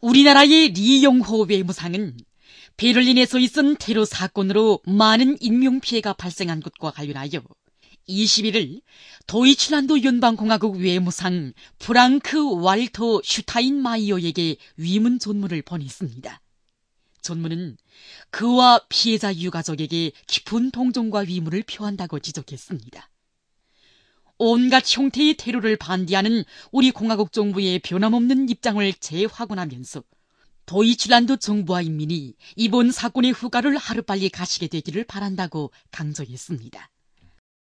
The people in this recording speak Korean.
우리나라의 리용호 외무상은 베를린에서 있은 테러 사건으로 많은 인명피해가 발생한 것과 관련하여 21일 도이칠란드 연방공화국 외무상 프랑크 왈터 슈타인마이어에게 위문 전문을 보냈습니다. 전문은 그와 피해자 유가족에게 깊은 동정과 위문을 표한다고 지적했습니다. 온갖 형태의 테러를 반대하는 우리 공화국 정부의 변함없는 입장을 재확인하면서 도이칠란드 정부와 인민이 이번 사건의 후과를 하루빨리 가시게 되기를 바란다고 강조했습니다.